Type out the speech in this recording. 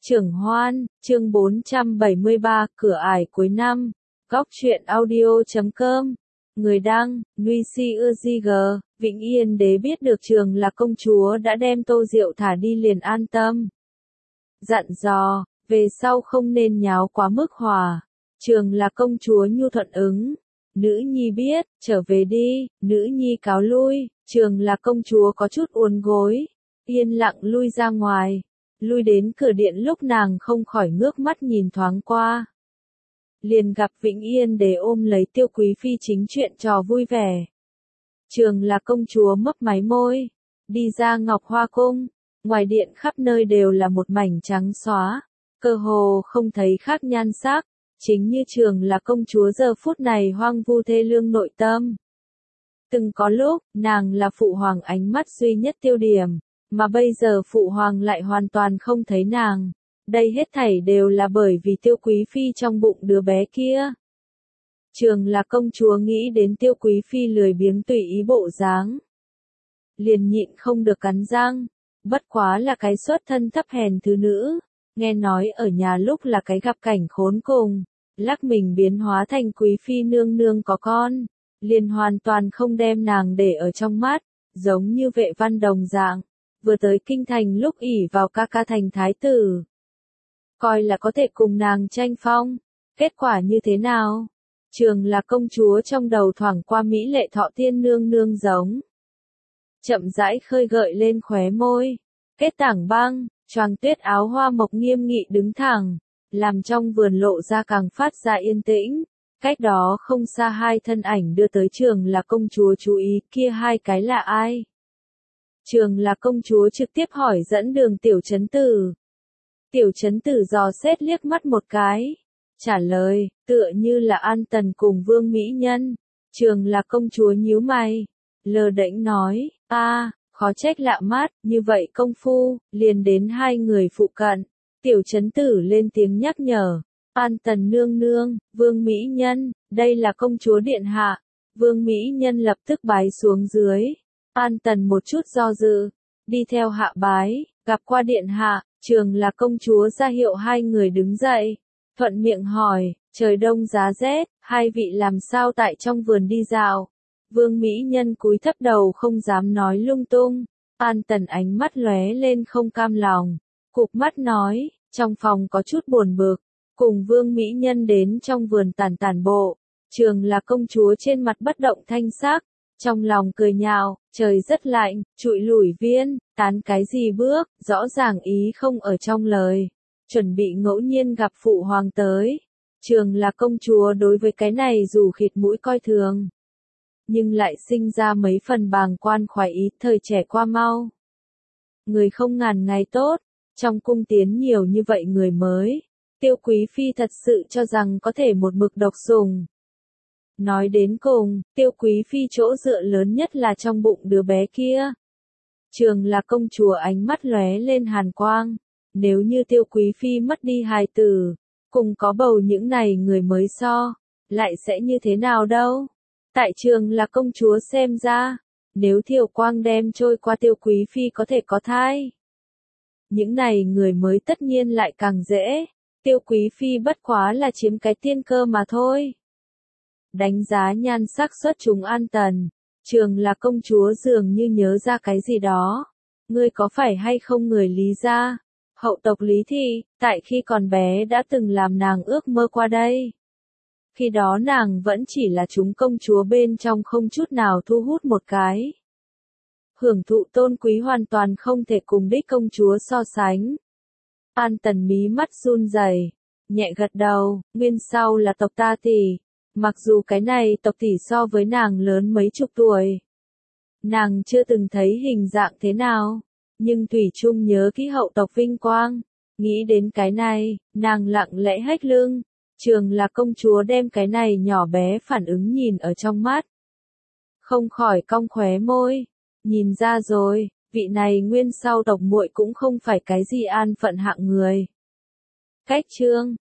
Trưởng Hoan, chương 473, cửa ải cuối năm. Góc truyện audio.com. Người đăng, Nuy Si Ưa Di G. Vĩnh Yên Đế biết được Trường là công chúa đã đem Tô Diệu thả đi liền an tâm. Dặn dò, về sau không nên nháo quá mức hòa. Trường là công chúa nhu thuận ứng. Nữ nhi biết, trở về đi, nữ nhi cáo lui. Trường là công chúa có chút uốn gối, yên lặng lui ra ngoài. Lui đến cửa điện lúc nàng không khỏi ngước mắt nhìn thoáng qua. Liền gặp Vĩnh Yên Đế ôm lấy Tiêu Quý Phi chính chuyện trò vui vẻ. Trường là công chúa mấp máy môi, đi ra Ngọc Hoa Cung, ngoài điện khắp nơi đều là một mảnh trắng xóa, cơ hồ không thấy khác nhan sắc, chính như Trường là công chúa giờ phút này hoang vu thê lương nội tâm. Từng có lúc, nàng là phụ hoàng ánh mắt duy nhất tiêu điểm. Mà bây giờ phụ hoàng lại hoàn toàn không thấy nàng. Đây hết thảy đều là bởi vì Tiêu Quý Phi trong bụng đứa bé kia. Trường là công chúa nghĩ đến Tiêu Quý Phi lười biếng tùy ý bộ dáng, liền nhịn không được cắn răng. Bất quá là cái xuất thân thấp hèn thứ nữ, nghe nói ở nhà lúc là cái gặp cảnh khốn cùng, lắc mình biến hóa thành Quý Phi nương nương có con, liền hoàn toàn không đem nàng để ở trong mắt, giống như Vệ Văn đồng dạng. Vừa tới kinh thành lúc ỷ vào ca ca thành thái tử, coi là có thể cùng nàng tranh phong, kết quả như thế nào? Trường là công chúa trong đầu thoảng qua mỹ lệ Thọ Tiên nương nương giống. Chậm rãi khơi gợi lên khóe môi, kết tảng băng, choàng tuyết áo hoa mộc nghiêm nghị đứng thẳng, làm trong vườn lộ ra càng phát ra yên tĩnh. Cách đó không xa hai thân ảnh đưa tới Trường là công chúa chú ý, kia hai cái là ai? Trường là công chúa trực tiếp hỏi dẫn đường Tiểu Chấn Tử. Tiểu Chấn Tử dò xét liếc mắt một cái, trả lời, tựa như là An Tần cùng Vương Mỹ Nhân. Trường là công chúa nhíu mày, lơ đễnh nói, khó trách lạ mắt, như vậy công phu, liền đến hai người phụ cận. Tiểu Chấn Tử lên tiếng nhắc nhở, An Tần nương nương, Vương Mỹ Nhân, đây là công chúa điện hạ. Vương Mỹ Nhân lập tức bái xuống dưới. An Tần một chút do dự, đi theo hạ bái, gặp qua điện hạ. Trường là công chúa ra hiệu hai người đứng dậy, thuận miệng hỏi, trời đông giá rét, hai vị làm sao tại trong vườn đi dạo? Vương Mỹ Nhân cúi thấp đầu không dám nói lung tung. An Tần ánh mắt lóe lên không cam lòng, cụp mắt nói, trong phòng có chút buồn bực, cùng Vương Mỹ Nhân đến trong vườn tản bộ. Trường là công chúa trên mặt bất động thanh sắc, trong lòng cười nhạo, trời rất lạnh, trụi lủi viên, tán cái gì bước, rõ ràng ý không ở trong lời, chuẩn bị ngẫu nhiên gặp phụ hoàng tới. Trường là công chúa đối với cái này dù khịt mũi coi thường, nhưng lại sinh ra mấy phần bàng quan khoái ý, thời trẻ qua mau. Người không ngàn ngày tốt, trong cung tiến nhiều như vậy người mới, Tiêu Quý Phi thật sự cho rằng có thể một mực độc sủng. Nói đến cùng, Tiêu Quý Phi chỗ dựa lớn nhất là trong bụng đứa bé kia. Trường là công chúa ánh mắt lóe lên hàn quang. Nếu như Tiêu Quý Phi mất đi hài tử, cùng có bầu những này người mới so, lại sẽ như thế nào đâu? Tại Trường là công chúa xem ra, nếu Thiều Quang đem trôi qua Tiêu Quý Phi có thể có thai, những này người mới tất nhiên lại càng dễ. Tiêu Quý Phi bất quá là chiếm cái tiên cơ mà thôi. Đánh giá nhan sắc xuất chúng An Tần, Trường là công chúa dường như nhớ ra cái gì đó. Ngươi có phải hay không người Lý gia? Hậu tộc Lý Thị, tại khi còn bé đã từng làm nàng ước mơ qua đây. Khi đó nàng vẫn chỉ là chúng công chúa bên trong không chút nào thu hút một cái. Hưởng thụ tôn quý hoàn toàn không thể cùng đích công chúa so sánh. An Tần mí mắt run rẩy, nhẹ gật đầu, nguyên sau là tộc ta tỷ. Mặc dù cái này tộc tỷ so với nàng lớn mấy chục tuổi, nàng chưa từng thấy hình dạng thế nào, nhưng thủy chung nhớ kỹ hậu tộc vinh quang. Nghĩ đến cái này, nàng lặng lẽ hét lưng. Trường là công chúa đem cái này nhỏ bé phản ứng nhìn ở trong mắt, không khỏi cong khóe môi. Nhìn ra rồi, vị này nguyên sau tộc muội cũng không phải cái gì an phận hạng người. Cách chương